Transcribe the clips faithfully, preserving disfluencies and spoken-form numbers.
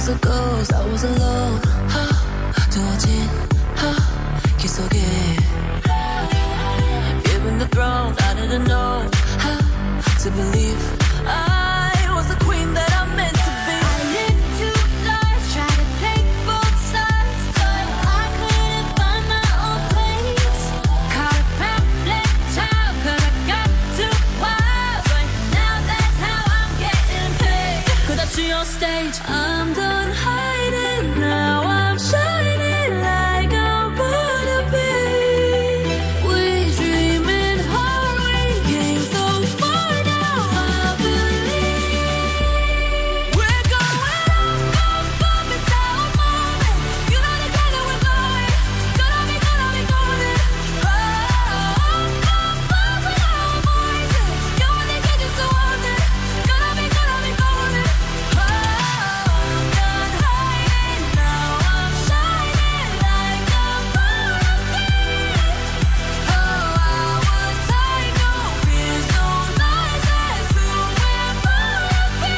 as it goes, I was alone. 두어진 길 속에 given the throne, I didn't know how to believe I was the queen that I meant to be. I lived two lives, tried to take both sides, but I couldn't find my own place. Caught a pamphlet child, cause I got too wild, but now that's how I'm getting paid. Cause I see on stage, I'm done hiding, now I'm shining like I'm born to be. We dreaming hard, we came so far, now I believe. We're going up, up, up, it's our moment. You know the kind that we're going. Gonna be, gonna be golden. Oh, up, up, up, with our voices. You only get just to want it. Gonna be, gonna be golden. Oh, I'm done hiding, now I'm shining like I'm born to be. Oh, our time, no fears, no lies, that's who we're born to be.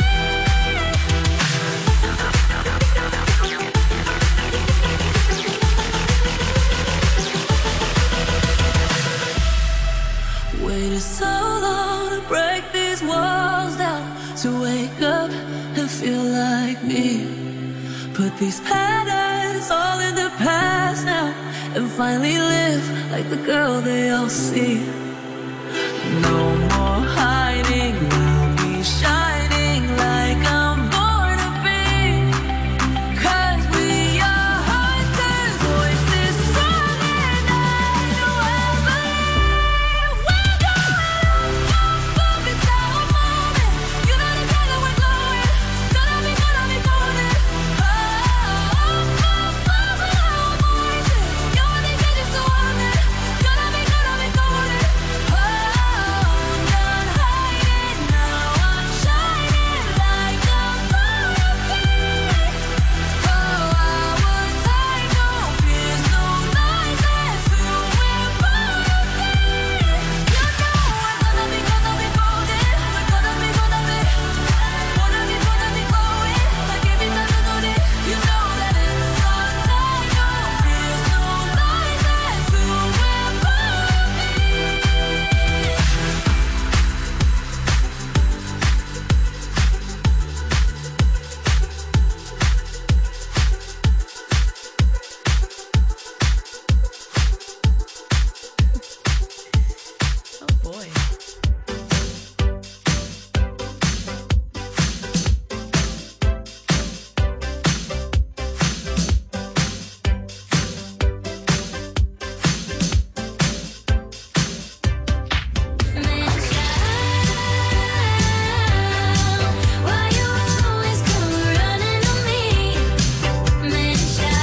Waited so long to break these walls down, to wake up and feel like me. Put these patterns all in the past now, and finally live like the girl they all see. No more hiding, I'll be shining like I'm born to be. Cause we are hunters, voices strong and I know I believe. We're going up, up, up, it's our moment. You know the kind that we're glowing. Gonna be, gonna be golden. Oh, up, up, up, with our voices. You only get just to want it. Gonna be, gonna be golden. Oh, I'm done hiding, now I'm shining like I'm born to be. Oh, our time, no fears, no lies, that's who we're born to be. You know we're gonna be, gonna be golden. We're gonna be, gonna be, wanna be, gonna be glowing like every time you do it. You know that it's our time, no fears, no lies, that's who we're born to be. Oh boy. Why you always come running to me? Man,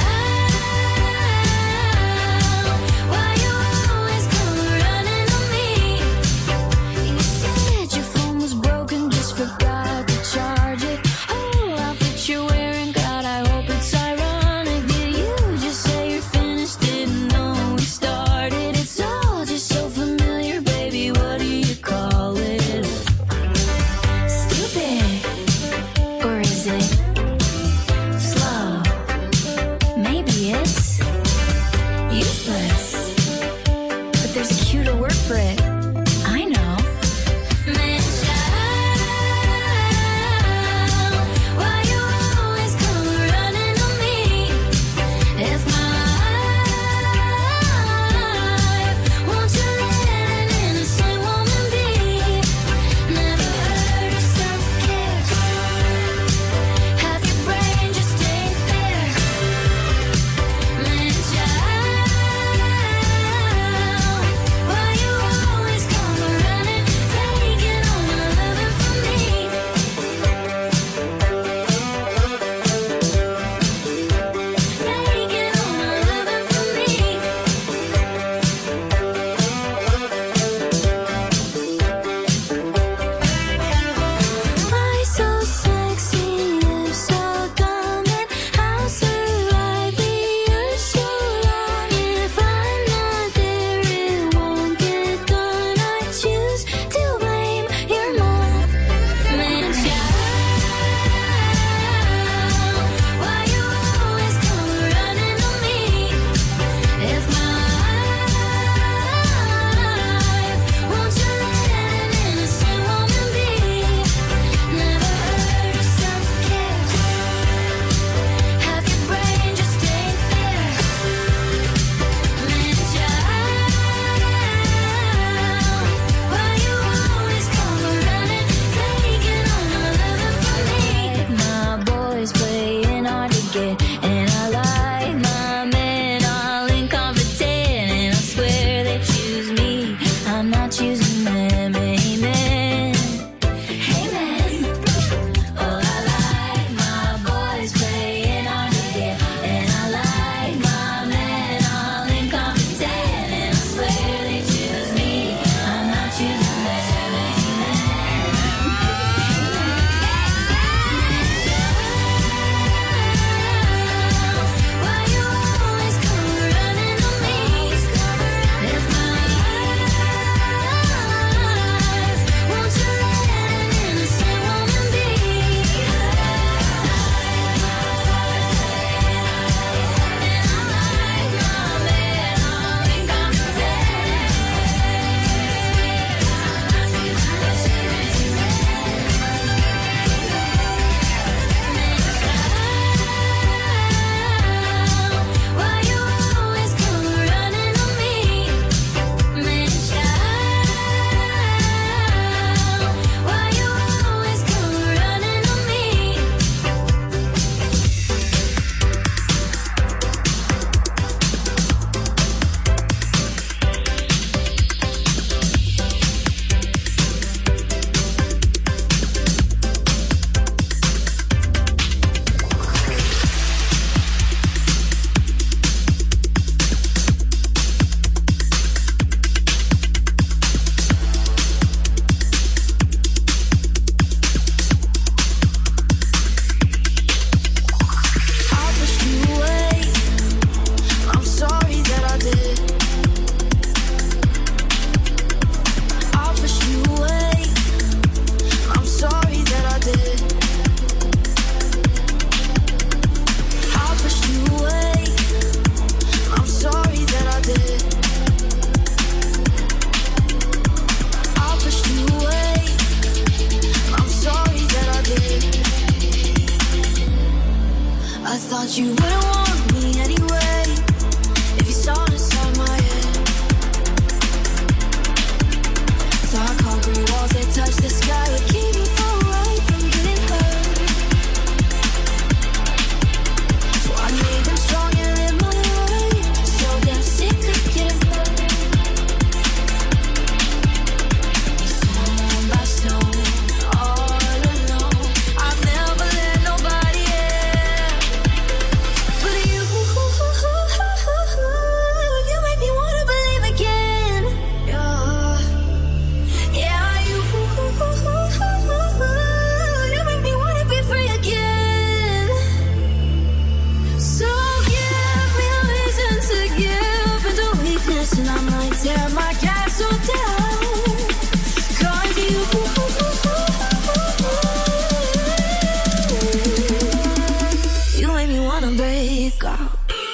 why you always come running to me? You said your phone was broken, just forgot to charge it. Oh, outfit you're wearing, God, I hope it's ironic. Did you just say you're finished? Didn't know we started. It's all just so familiar, baby. What do you call it? Stupid, or is it slow? Maybe it's useless, but there's a cuter word for it. I know. Man, why you always come running to me? If my life, won't you let an innocent woman be? Never heard of self-care. Half your brain just ain't there. Man, child, why you always I'm not choosing them, amen. Amen. Oh, I like my boys playing hard to get, and I like my men all incompetent, and I swear they choose me, I'm not choosing them, amen. Why you always come running on me? It's my life. Won't you let an innocent woman be? And I like my men all incompetent. Why you always come running on me? Man, child, why you always come running on me? I pushed you away. I'm sorry that I did. I pushed you away. I'm sorry that I did. I pushed you away. I'm sorry that I did. I pushed you away. I'm sorry that I did. I thought you wouldn't want me anyway if you saw inside my head. Dark concrete walls that touch the sky would keep me far away from getting hurt. So I made them stronger in my way, so damn sick of getting hurt. Stone by stone, all alone, I've never let nobody in. But you, you make me wanna believe again. Yeah, yeah, you, you make me wanna be free again. So give me a reason to give into weakness, and I might tear my castle down. 'Cause you, you make me wanna break out.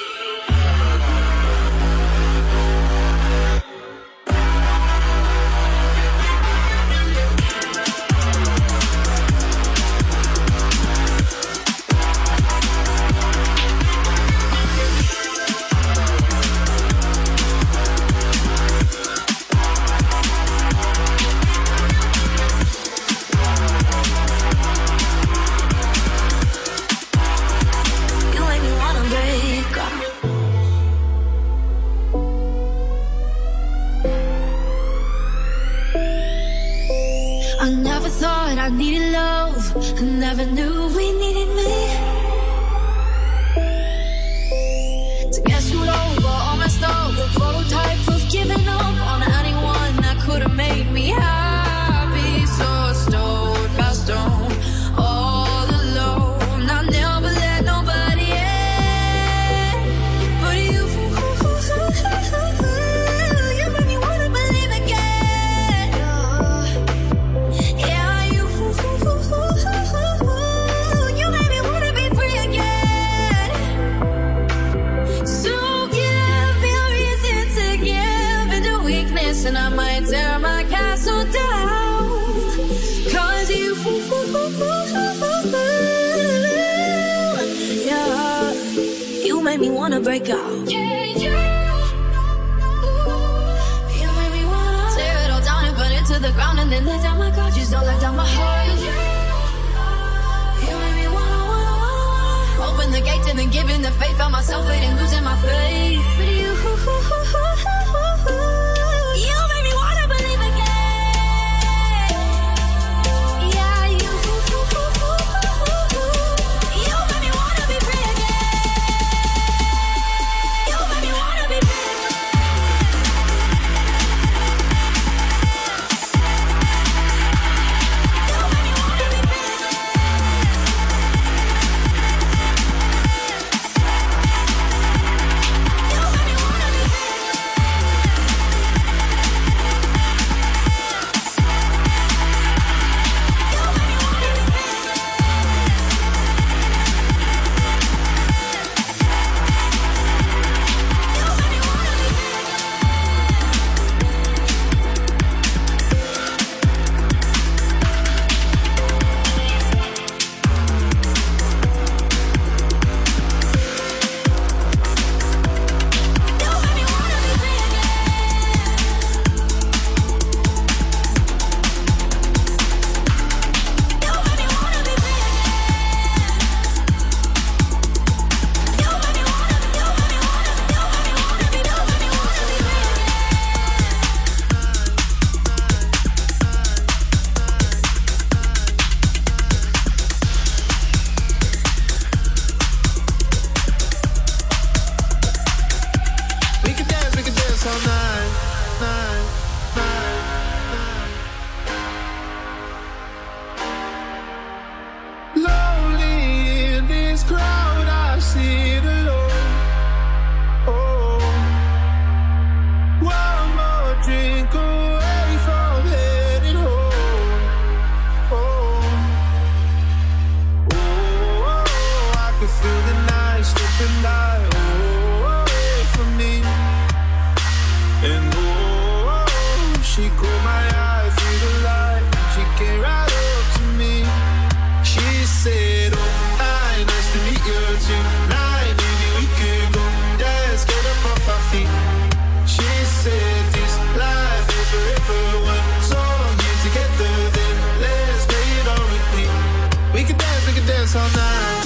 You make me wanna break out. I never thought I needed love. I never knew we needed me. To get screwed over, all messed up, the prototype of giving up on anyone that could have made me happy. So stone by stone, all alone, I never let nobody in. But you, you make me wanna believe again. Yeah, you, you make me wanna be free again. So give me a reason to give into weakness, and I might tear my castle down. 'Cause you, yeah, you make me wanna break out. Yeah, yeah. You make me wanna tear it all down and burn it to the ground, and then let down my guard. Just don't let down my heart. You make me wanna, wanna, wanna open the gate and then giving the faith. Found myself waiting, losing my faith. But you, you make me wanna believe. She caught my eye through the light. She came right up to me. She said, oh, hi, nice to meet you tonight. Maybe we could go dance, get up off our feet. She said, this life is forever. One song here together, then let's play it on repeat. We could dance, we could dance all night.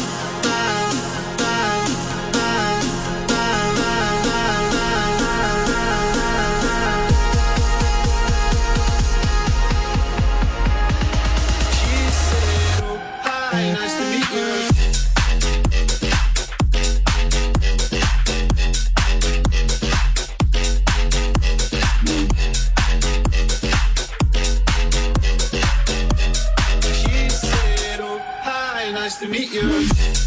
Nice to meet you. She said, oh, hi, nice to meet you.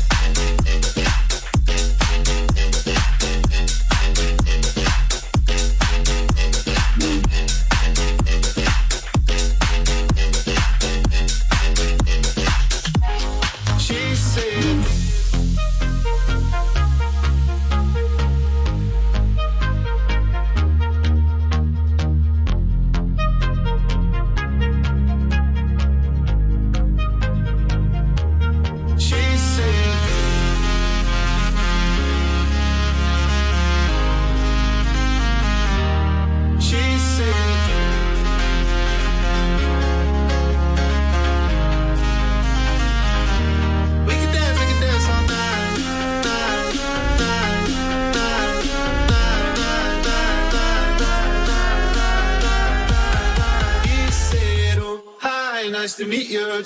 Nice to meet you.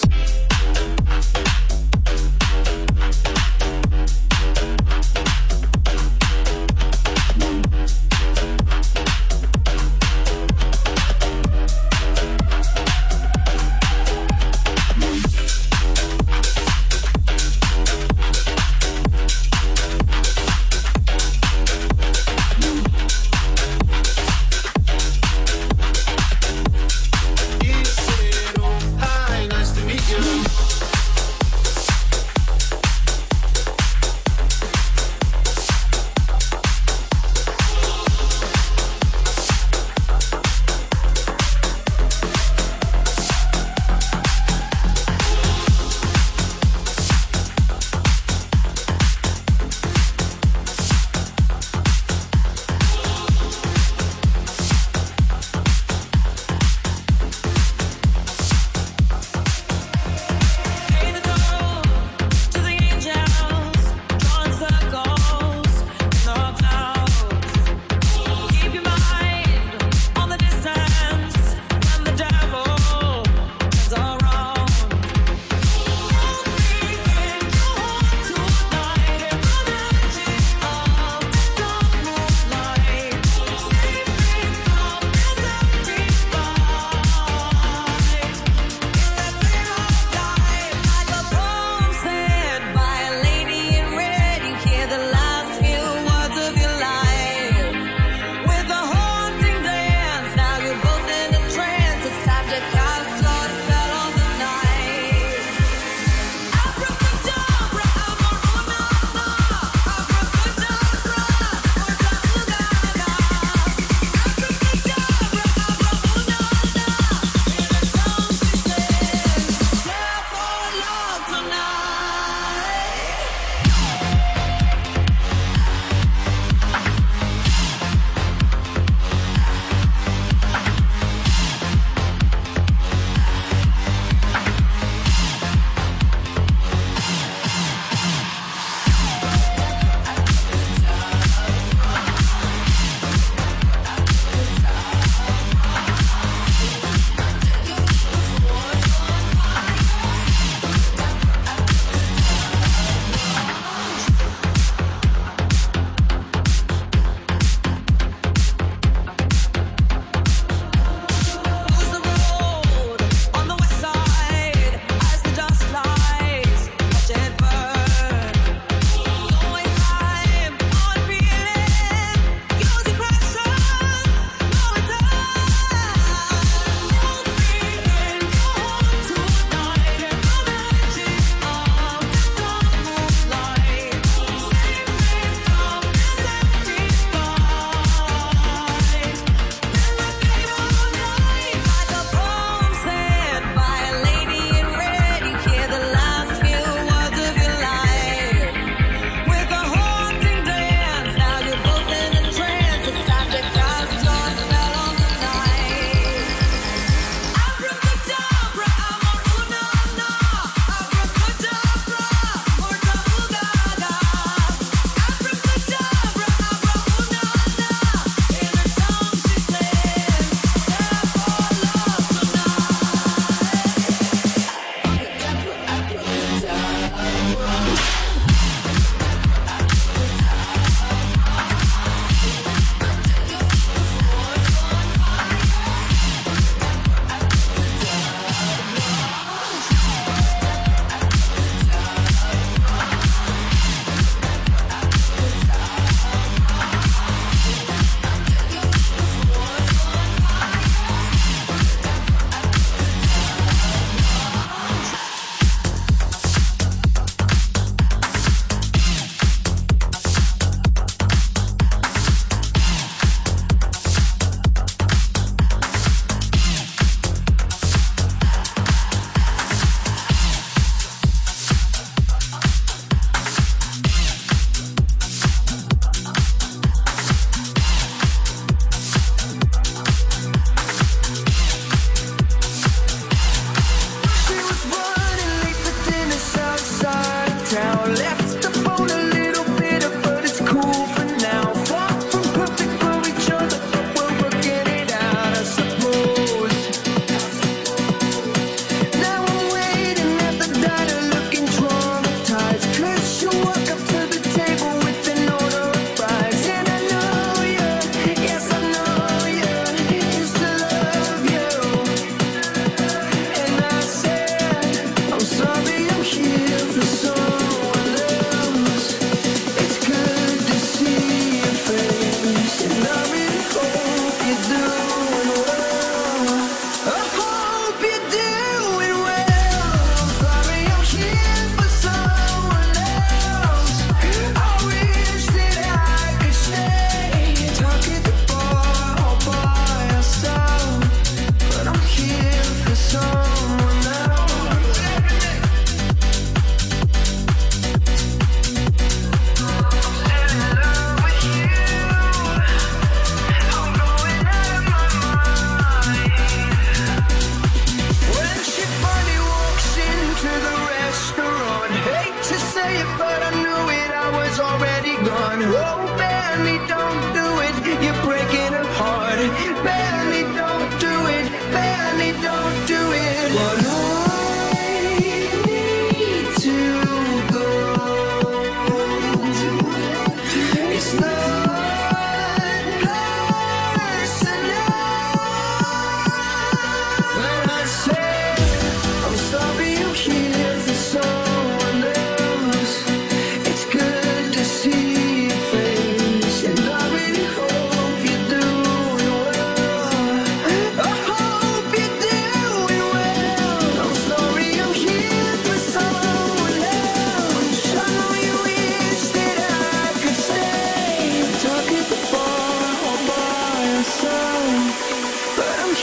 You.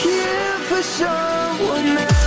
here for someone else.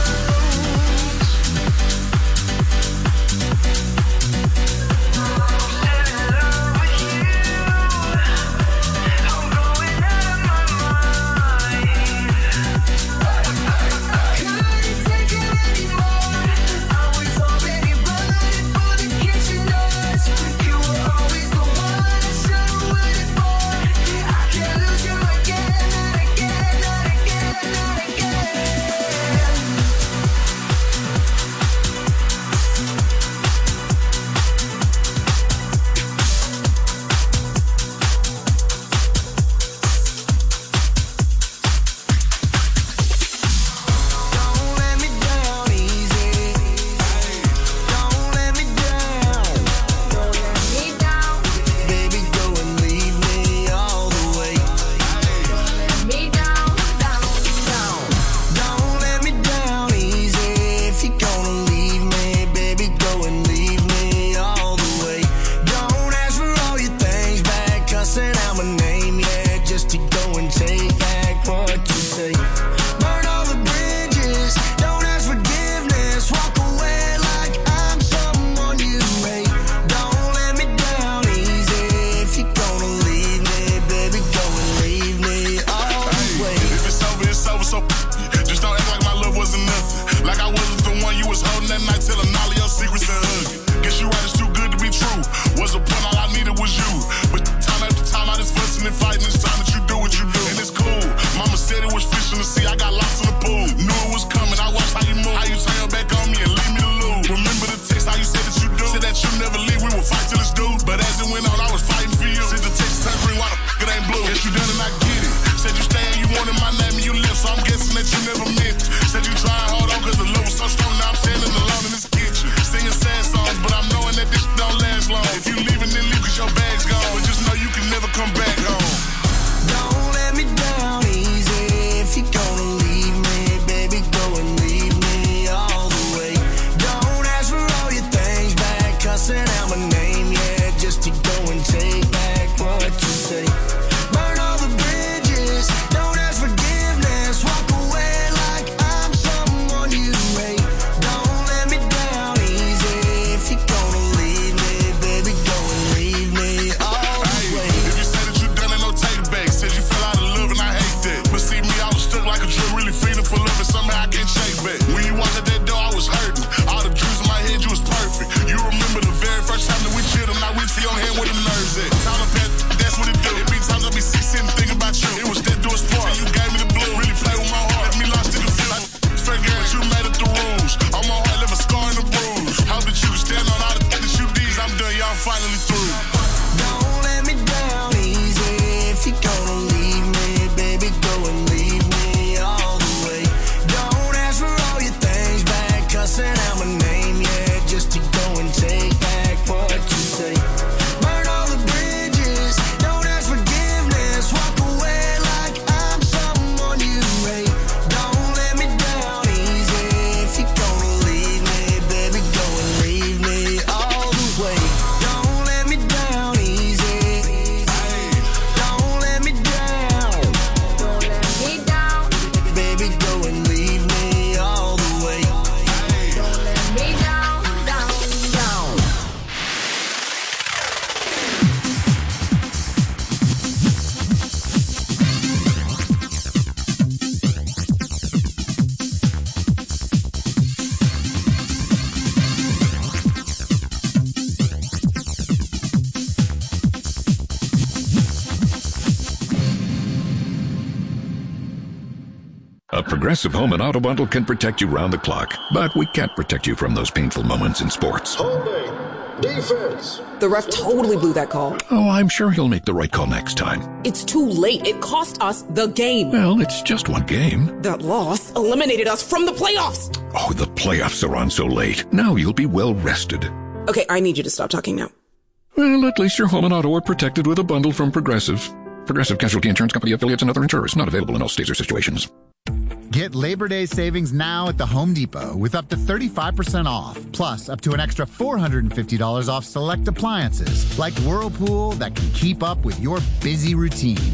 A Progressive Home and Auto Bundle can protect you round the clock, but we can't protect you from those painful moments in sports. Holding. Defense. The ref totally blew that call. Oh, I'm sure he'll make the right call next time. It's too late. It cost us the game. Well, it's just one game. That loss eliminated us from the playoffs. Oh, the playoffs are on so late. Now you'll be well rested. Okay, I need you to stop talking now. Well, at least your home and auto are protected with a bundle from Progressive. Progressive Casualty Insurance Company affiliates and other insurers. Not available in all states or situations. Get Labor Day savings now at the Home Depot with up to thirty-five percent off, plus up to an extra four hundred fifty dollars off select appliances like Whirlpool that can keep up with your busy routine.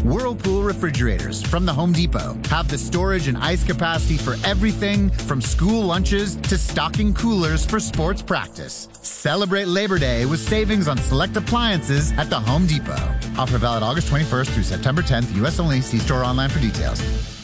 Whirlpool refrigerators from the Home Depot have the storage and ice capacity for everything from school lunches to stocking coolers for sports practice. Celebrate Labor Day with savings on select appliances at the Home Depot. Offer valid August twenty-first through September tenth. U S only. See store online for details.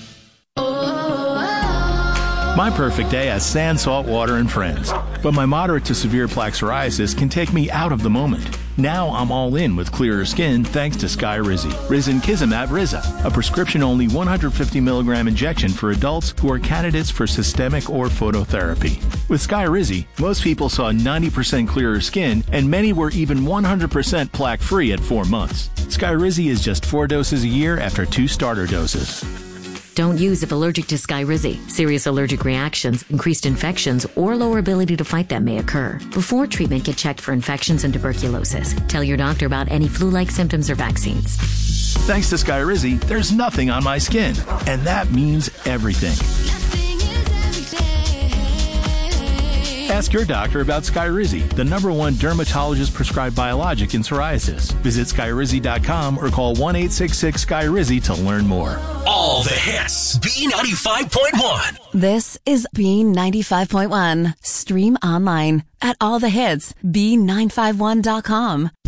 My perfect day has sand, salt water, and friends. But my moderate to severe plaque psoriasis can take me out of the moment. Now I'm all in with clearer skin thanks to Skyrizi. Risankizumab Riza, a prescription-only one hundred fifty milligram injection for adults who are candidates for systemic or phototherapy. With Skyrizi, most people saw ninety percent clearer skin, and many were even one hundred percent plaque-free at four months. Skyrizi is just four doses a year after two starter doses. Don't use if allergic to Skyrizi. Serious allergic reactions, increased infections, or lower ability to fight them may occur. Before treatment, get checked for infections and tuberculosis. Tell your doctor about any flu-like symptoms or vaccines. Thanks to Skyrizi, there's nothing on my skin. And that means everything. Ask your doctor about Skyrizi, the number one dermatologist-prescribed biologic in psoriasis. Visit Skyrizi dot com or call one eight six six Skyrizi to learn more. All the hits. B ninety-five point one. This is B ninety-five point one. Stream online at all the hits B nine five one dot com.